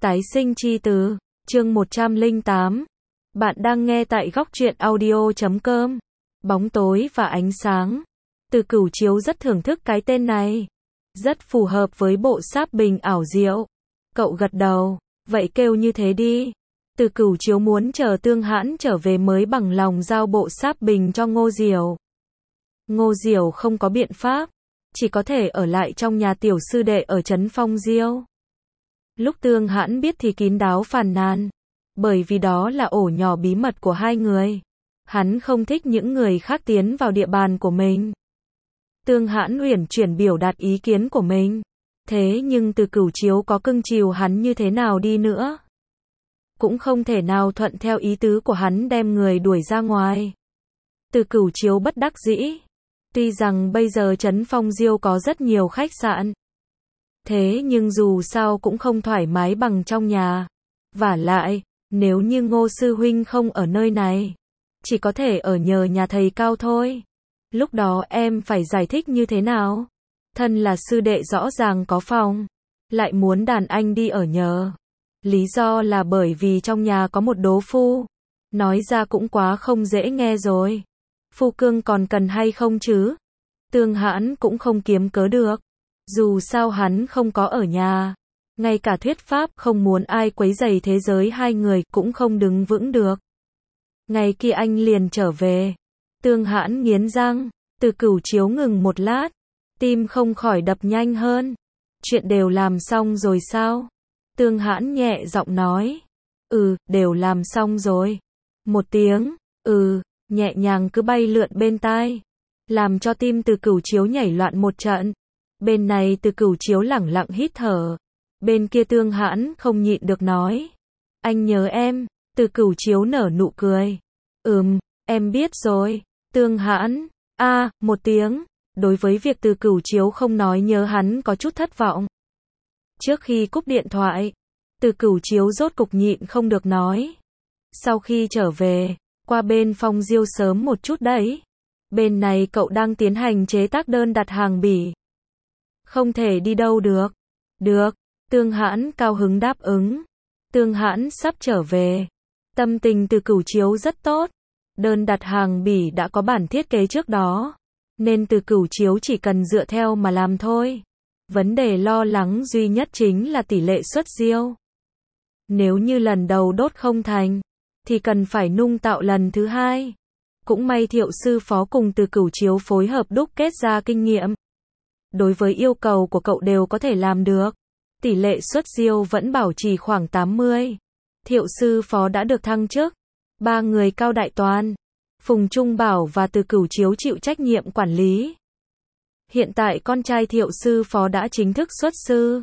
Tái sinh chi từ, chương 108. Bạn đang nghe tại góc truyện audio.com. Bóng tối và ánh sáng. Từ Cửu Chiếu rất thưởng thức cái tên này. Rất phù hợp với bộ sáp bình ảo diệu. Cậu gật đầu, vậy kêu như thế đi. Từ Cửu Chiếu muốn chờ Tương Hãn trở về mới bằng lòng giao bộ sáp bình cho Ngô Diểu. Ngô Diểu không có biện pháp, chỉ có thể ở lại trong nhà tiểu sư đệ ở trấn Phong Diêu. Lúc Tương Hãn biết thì kín đáo phàn nàn, bởi vì đó là ổ nhỏ bí mật của hai người. Hắn không thích những người khác tiến vào địa bàn của mình. Tương Hãn uyển chuyển biểu đạt ý kiến của mình. Thế nhưng Từ Cửu Chiếu có cưng chiều hắn như thế nào đi nữa, cũng không thể nào thuận theo ý tứ của hắn đem người đuổi ra ngoài. Từ Cửu Chiếu bất đắc dĩ. Tuy rằng bây giờ trấn Phong Diêu có rất nhiều khách sạn, thế nhưng dù sao cũng không thoải mái bằng trong nhà. Vả lại, nếu như Ngô sư huynh không ở nơi này, chỉ có thể ở nhờ nhà thầy Cao thôi. Lúc đó em phải giải thích như thế nào? Thân là sư đệ rõ ràng có phòng, lại muốn đàn anh đi ở nhờ. Lý do là bởi vì trong nhà có một đố phu. Nói ra cũng quá không dễ nghe rồi. Phu cương còn cần hay không chứ? Tương Hãn cũng không kiếm cớ được. Dù sao hắn không có ở nhà. Ngay cả thuyết pháp không muốn ai quấy rầy thế giới hai người cũng không đứng vững được. Ngày kia anh liền trở về. Tương Hãn nghiến răng. Từ Cửu Chiếu ngừng một lát. Tim không khỏi đập nhanh hơn. Chuyện đều làm xong rồi sao? Tương Hãn nhẹ giọng nói. Đều làm xong rồi. Một tiếng, nhẹ nhàng cứ bay lượn bên tai, làm cho tim Từ Cửu Chiếu nhảy loạn một trận. Bên này Từ Cửu Chiếu lẳng lặng hít thở. Bên kia Tương Hãn không nhịn được nói. Anh nhớ em. Từ Cửu Chiếu nở nụ cười. Em biết rồi. Tương Hãn, một tiếng. Đối với việc Từ Cửu Chiếu không nói nhớ hắn có chút thất vọng. Trước khi cúp điện thoại, Từ Cửu Chiếu rốt cục nhịn không được nói. Sau khi trở về, qua bên Phong Diêu sớm một chút đấy. Bên này cậu đang tiến hành chế tác đơn đặt hàng bỉ. Không thể đi đâu được. Được, Tương Hãn cao hứng đáp ứng. Tương Hãn sắp trở về. Tâm tình Từ Cửu Chiếu rất tốt. Đơn đặt hàng bỉ đã có bản thiết kế trước đó, nên Từ Cửu Chiếu chỉ cần dựa theo mà làm thôi. Vấn đề lo lắng duy nhất chính là tỷ lệ xuất diêu. Nếu như lần đầu đốt không thành, thì cần phải nung tạo lần thứ hai. Cũng may Thiệu sư phó cùng Từ Cửu Chiếu phối hợp đúc kết ra kinh nghiệm. Đối với yêu cầu của cậu đều có thể làm được. Tỷ lệ xuất diêu vẫn bảo trì khoảng 80. Thiệu sư phó đã được thăng chức. 3 người Cao Đại Toàn, Phùng Trung Bảo và Từ Cửu Chiếu chịu trách nhiệm quản lý. Hiện tại con trai Thiệu sư phó đã chính thức xuất sư.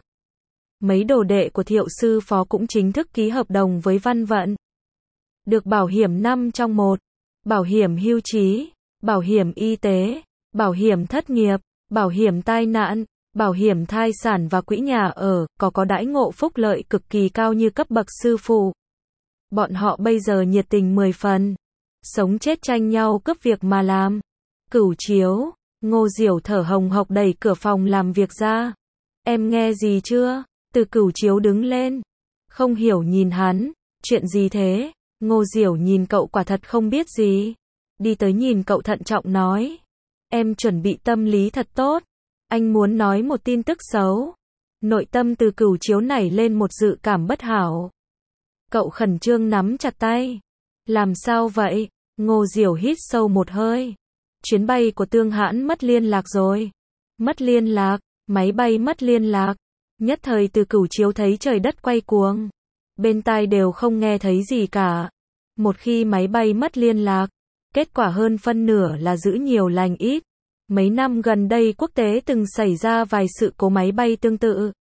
Mấy đồ đệ của Thiệu sư phó cũng chính thức ký hợp đồng với Văn Vận. Được bảo hiểm 5 trong 1. Bảo hiểm hưu trí, bảo hiểm y tế, bảo hiểm thất nghiệp, bảo hiểm tai nạn, bảo hiểm thai sản và quỹ nhà ở, có đãi ngộ phúc lợi cực kỳ cao như cấp bậc sư phụ. Bọn họ bây giờ nhiệt tình 10 phần. Sống chết tranh nhau cướp việc mà làm. Cửu Chiếu, Ngô Diểu thở hồng hộc đẩy cửa phòng làm việc ra. Em nghe gì chưa? Từ Cửu Chiếu đứng lên. Không hiểu nhìn hắn. Chuyện gì thế? Ngô Diểu nhìn cậu quả thật không biết gì. Đi tới nhìn cậu thận trọng nói. Em chuẩn bị tâm lý thật tốt. Anh muốn nói một tin tức xấu. Nội tâm Từ Cửu Chiếu nảy lên một dự cảm bất hảo. Cậu khẩn trương nắm chặt tay. Làm sao vậy? Ngô Diểu hít sâu một hơi. Chuyến bay của Tương Hãn mất liên lạc rồi. Mất liên lạc, máy bay mất liên lạc. Nhất thời Từ Cửu Chiếu thấy trời đất quay cuồng. Bên tai đều không nghe thấy gì cả. Một khi máy bay mất liên lạc, kết quả hơn phân nửa là giữ nhiều lành ít. Mấy năm gần đây quốc tế từng xảy ra vài sự cố máy bay tương tự.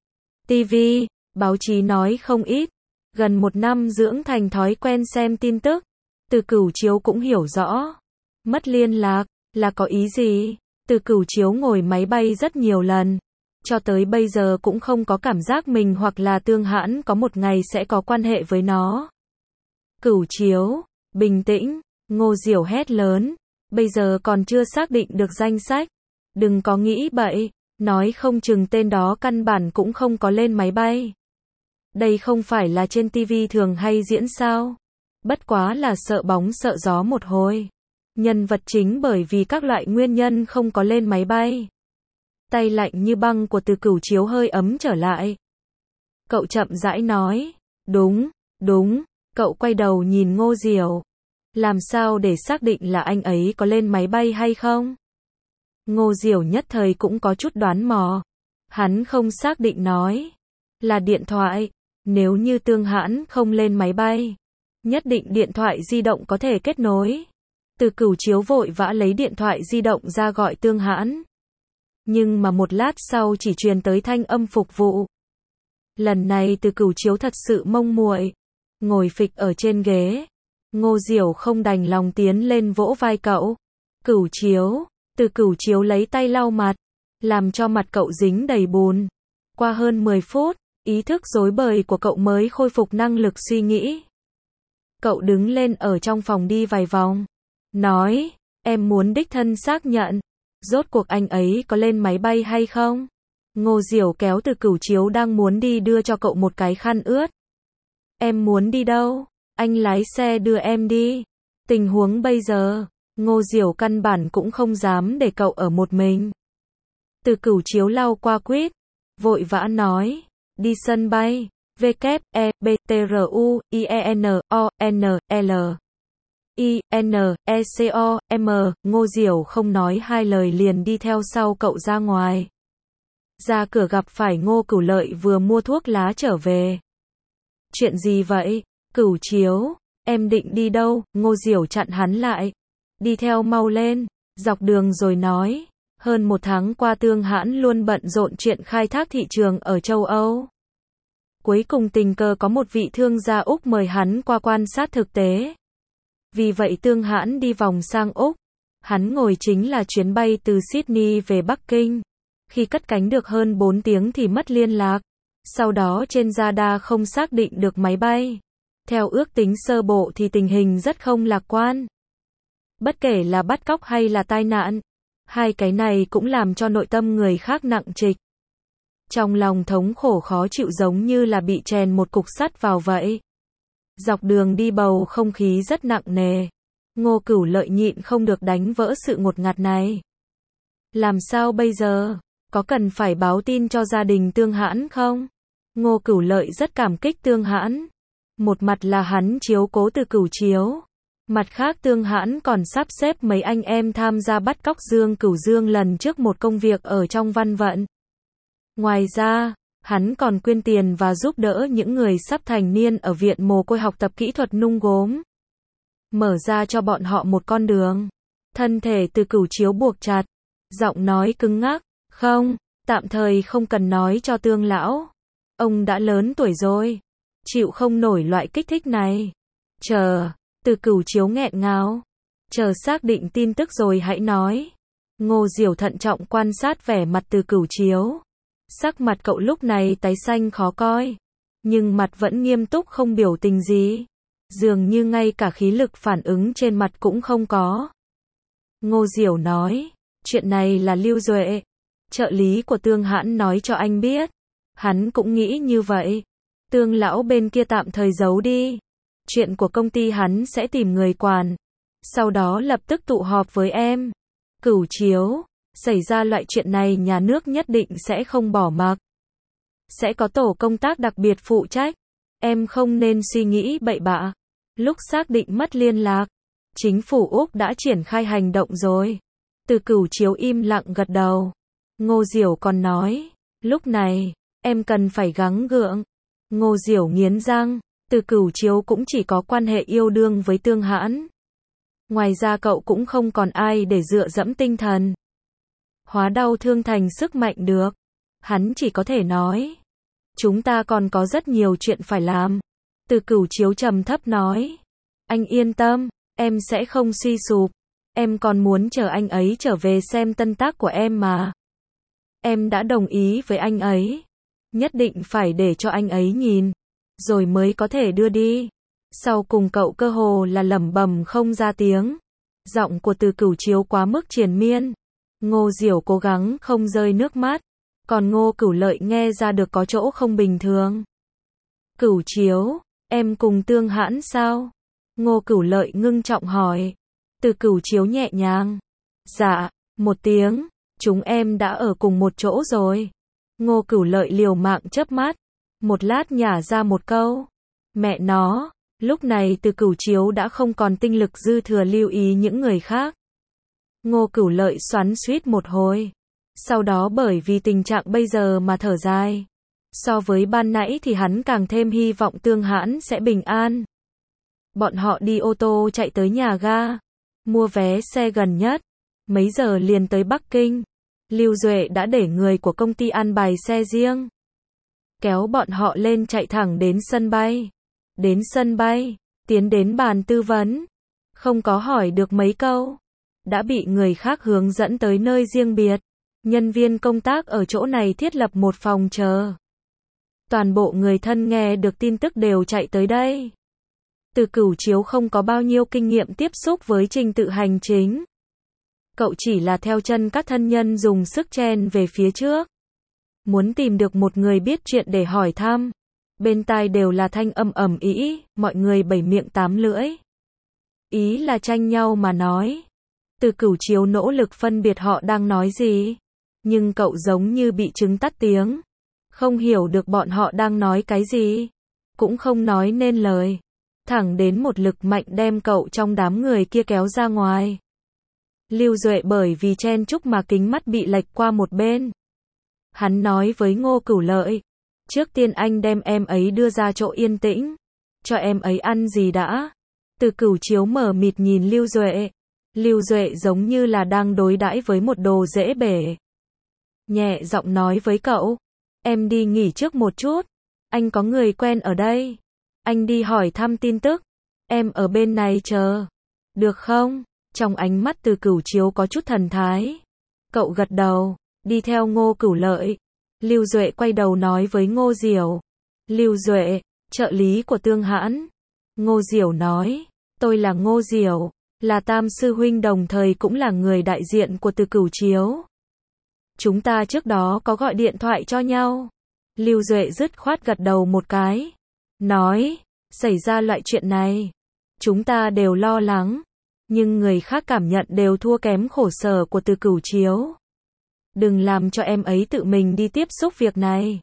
TV, báo chí nói không ít. Gần 1 năm dưỡng thành thói quen xem tin tức. Từ Cửu Chiếu cũng hiểu rõ. Mất liên lạc, là có ý gì? Từ Cửu Chiếu ngồi máy bay rất nhiều lần. Cho tới bây giờ cũng không có cảm giác mình hoặc là Tương Hãn có một ngày sẽ có quan hệ với nó. Cửu Chiếu, bình tĩnh, Ngô Diểu hét lớn. Bây giờ còn chưa xác định được danh sách. Đừng có nghĩ bậy, nói không chừng tên đó căn bản cũng không có lên máy bay. Đây không phải là trên TV thường hay diễn sao? Bất quá là sợ bóng sợ gió một hồi. Nhân vật chính bởi vì các loại nguyên nhân không có lên máy bay. Tay lạnh như băng của Từ Cửu Chiếu hơi ấm trở lại. Cậu chậm rãi nói. Đúng. Cậu quay đầu nhìn Ngô Diểu. Làm sao để xác định là anh ấy có lên máy bay hay không? Ngô Diểu nhất thời cũng có chút đoán mò. Hắn không xác định nói. Là điện thoại. Nếu như Tương Hãn không lên máy bay, nhất định điện thoại di động có thể kết nối. Từ Cửu Chiếu vội vã lấy điện thoại di động ra gọi Tương Hãn. Nhưng mà một lát sau chỉ truyền tới thanh âm phục vụ. Lần này Từ Cửu Chiếu thật sự mông muội, ngồi phịch ở trên ghế. Ngô Diểu không đành lòng tiến lên vỗ vai cậu. Cửu Chiếu. Từ Cửu Chiếu lấy tay lau mặt, làm cho mặt cậu dính đầy bùn. Qua hơn 10 phút, ý thức rối bời của cậu mới khôi phục năng lực suy nghĩ. Cậu đứng lên ở trong phòng đi vài vòng. Nói, em muốn đích thân xác nhận. Rốt cuộc anh ấy có lên máy bay hay không? Ngô Diểu kéo Từ Cửu Chiếu đang muốn đi đưa cho cậu một cái khăn ướt. Em muốn đi đâu? Anh lái xe đưa em đi. Tình huống bây giờ, Ngô Diểu căn bản cũng không dám để cậu ở một mình. Từ Cửu Chiếu lau qua quýt, vội vã nói, đi sân bay, W-E-B-T-R-U-I-E-N-O-N-L-I-N-E-C-O-M, Ngô Diểu không nói hai lời liền đi theo sau cậu ra ngoài. Ra cửa gặp phải Ngô Cửu Lợi vừa mua thuốc lá trở về. Chuyện gì vậy? Cửu Chiếu, em định đi đâu? Ngô Diểu chặn hắn lại. Đi theo mau lên, dọc đường rồi nói. Hơn một tháng qua Tương Hãn luôn bận rộn chuyện khai thác thị trường ở châu Âu. Cuối cùng tình cờ có một vị thương gia Úc mời hắn qua quan sát thực tế. Vì vậy Tương Hãn đi vòng sang Úc. Hắn ngồi chính là chuyến bay từ Sydney về Bắc Kinh. Khi cất cánh được hơn 4 tiếng thì mất liên lạc. Sau đó trên radar không xác định được máy bay. Theo ước tính sơ bộ thì tình hình rất không lạc quan. Bất kể là bắt cóc hay là tai nạn, hai cái này cũng làm cho nội tâm người khác nặng trịch. Trong lòng thống khổ khó chịu giống như là bị chèn một cục sắt vào vậy. Dọc đường đi bầu không khí rất nặng nề. Ngô Cửu Lợi nhịn không được đánh vỡ sự ngột ngạt này. Làm sao bây giờ? Có cần phải báo tin cho gia đình Tương Hãn không? Ngô Cửu Lợi rất cảm kích Tương Hãn. Một mặt là hắn chiếu cố Từ Cửu Chiếu. Mặt khác Tương Hãn còn sắp xếp mấy anh em tham gia bắt cóc Dương Cửu Dương lần trước một công việc ở trong Văn Vận. Ngoài ra, hắn còn quyên tiền và giúp đỡ những người sắp thành niên ở viện mồ côi học tập kỹ thuật nung gốm. Mở ra cho bọn họ một con đường. Thân thể Từ Cửu Chiếu buộc chặt. Giọng nói cứng ngắc. Không, tạm thời không cần nói cho Tương lão. Ông đã lớn tuổi rồi. Chịu không nổi loại kích thích này. Chờ. Từ Cửu Chiếu nghẹn ngào. Chờ xác định tin tức rồi hãy nói. Ngô Diểu thận trọng quan sát vẻ mặt Từ Cửu Chiếu. Sắc mặt cậu lúc này tái xanh khó coi. Nhưng mặt vẫn nghiêm túc không biểu tình gì. Dường như ngay cả khí lực phản ứng trên mặt cũng không có. Ngô Diểu nói. Chuyện này là Lưu Duệ, trợ lý của Tương Hãn nói cho anh biết. Hắn cũng nghĩ như vậy. Tương lão bên kia tạm thời giấu đi. Chuyện của công ty hắn sẽ tìm người quản. Sau đó lập tức tụ họp với em. Cửu Chiếu, xảy ra loại chuyện này nhà nước nhất định sẽ không bỏ mặc. Sẽ có tổ công tác đặc biệt phụ trách. Em không nên suy nghĩ bậy bạ. Lúc xác định mất liên lạc, chính phủ Úc đã triển khai hành động rồi. Từ Cửu Chiếu im lặng gật đầu. Ngô Diểu còn nói, lúc này, em cần phải gắng gượng. Ngô Diểu nghiến răng, Từ Cửu Chiếu cũng chỉ có quan hệ yêu đương với Tương Hãn. Ngoài ra cậu cũng không còn ai để dựa dẫm tinh thần. Hóa đau thương thành sức mạnh được. Hắn chỉ có thể nói, chúng ta còn có rất nhiều chuyện phải làm. Từ Cửu Chiếu trầm thấp nói, anh yên tâm, em sẽ không suy sụp. Em còn muốn chờ anh ấy trở về xem tân tác của em mà. Em đã đồng ý với anh ấy. Nhất định phải để cho anh ấy nhìn. Rồi mới có thể đưa đi. Sau cùng cậu cơ hồ là lẩm bẩm không ra tiếng. Giọng của Từ Cửu Chiếu quá mức triền miên. Ngô Diểu cố gắng không rơi nước mắt. Còn Ngô Cửu Lợi nghe ra được có chỗ không bình thường. Cửu Chiếu, em cùng Tương Hãn sao? Ngô Cửu Lợi ngưng trọng hỏi. Từ Cửu Chiếu nhẹ nhàng. Dạ, một tiếng, chúng em đã ở cùng một chỗ rồi. Ngô Cửu Lợi liều mạng chớp mắt, một lát nhả ra một câu. Mẹ nó, lúc này Từ Cửu Chiếu đã không còn tinh lực dư thừa lưu ý những người khác. Ngô Cửu Lợi xoắn xuýt một hồi, sau đó bởi vì tình trạng bây giờ mà thở dài. So với ban nãy thì hắn càng thêm hy vọng Tương Hãn sẽ bình an. Bọn họ đi ô tô chạy tới nhà ga, mua vé xe gần nhất, mấy giờ liền tới Bắc Kinh. Lưu Duệ đã để người của công ty an bài xe riêng, kéo bọn họ lên chạy thẳng đến sân bay. Đến sân bay, tiến đến bàn tư vấn, không có hỏi được mấy câu, đã bị người khác hướng dẫn tới nơi riêng biệt. Nhân viên công tác ở chỗ này thiết lập một phòng chờ. Toàn bộ người thân nghe được tin tức đều chạy tới đây. Từ Cửu Chiếu không có bao nhiêu kinh nghiệm tiếp xúc với trình tự hành chính. Cậu chỉ là theo chân các thân nhân dùng sức chen về phía trước. Muốn tìm được một người biết chuyện để hỏi thăm. Bên tai đều là thanh âm ầm ĩ, mọi người bảy miệng tám lưỡi. Ý là tranh nhau mà nói. Từ Cửu Chiếu nỗ lực phân biệt họ đang nói gì. Nhưng cậu giống như bị trứng tắt tiếng. Không hiểu được bọn họ đang nói cái gì. Cũng không nói nên lời. Thẳng đến một lực mạnh đem cậu trong đám người kia kéo ra ngoài. Lưu Duệ bởi vì chen chúc mà kính mắt bị lệch qua một bên. Hắn nói với Ngô Cửu Lợi. Trước tiên anh đem em ấy đưa ra chỗ yên tĩnh. Cho em ấy ăn gì đã. Từ Cửu Chiếu mở mịt nhìn Lưu Duệ. Lưu Duệ giống như là đang đối đãi với một đồ dễ bể. Nhẹ giọng nói với cậu. Em đi nghỉ trước một chút. Anh có người quen ở đây. Anh đi hỏi thăm tin tức. Em ở bên này chờ. Được không? Trong ánh mắt Từ Cửu Chiếu có chút thần thái. Cậu gật đầu, đi theo Ngô Cửu Lợi. Lưu Duệ quay đầu nói với Ngô Diểu. Lưu Duệ, trợ lý của Tương Hãn. Ngô Diểu nói, tôi là Ngô Diểu, là tam sư huynh đồng thời cũng là người đại diện của Từ Cửu Chiếu. Chúng ta trước đó có gọi điện thoại cho nhau. Lưu Duệ dứt khoát gật đầu một cái. Nói, xảy ra loại chuyện này. Chúng ta đều lo lắng. Nhưng người khác cảm nhận đều thua kém khổ sở của Từ Cửu Chiếu. Đừng làm cho em ấy tự mình đi tiếp xúc việc này.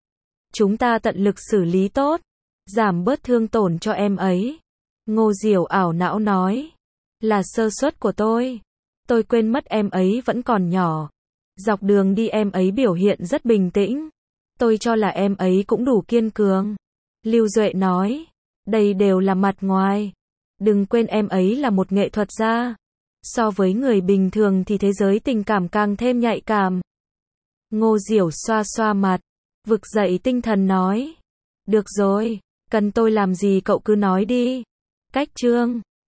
Chúng ta tận lực xử lý tốt. Giảm bớt thương tổn cho em ấy. Ngô Diểu ảo não nói. Là sơ suất của tôi. Tôi quên mất em ấy vẫn còn nhỏ. Dọc đường đi em ấy biểu hiện rất bình tĩnh. Tôi cho là em ấy cũng đủ kiên cường. Lưu Duệ nói. Đây đều là mặt ngoài. Đừng quên em ấy là một nghệ thuật gia. So với người bình thường thì thế giới tình cảm càng thêm nhạy cảm. Ngô Diểu xoa xoa mặt, vực dậy tinh thần nói. Được rồi, cần tôi làm gì cậu cứ nói đi. Cách chương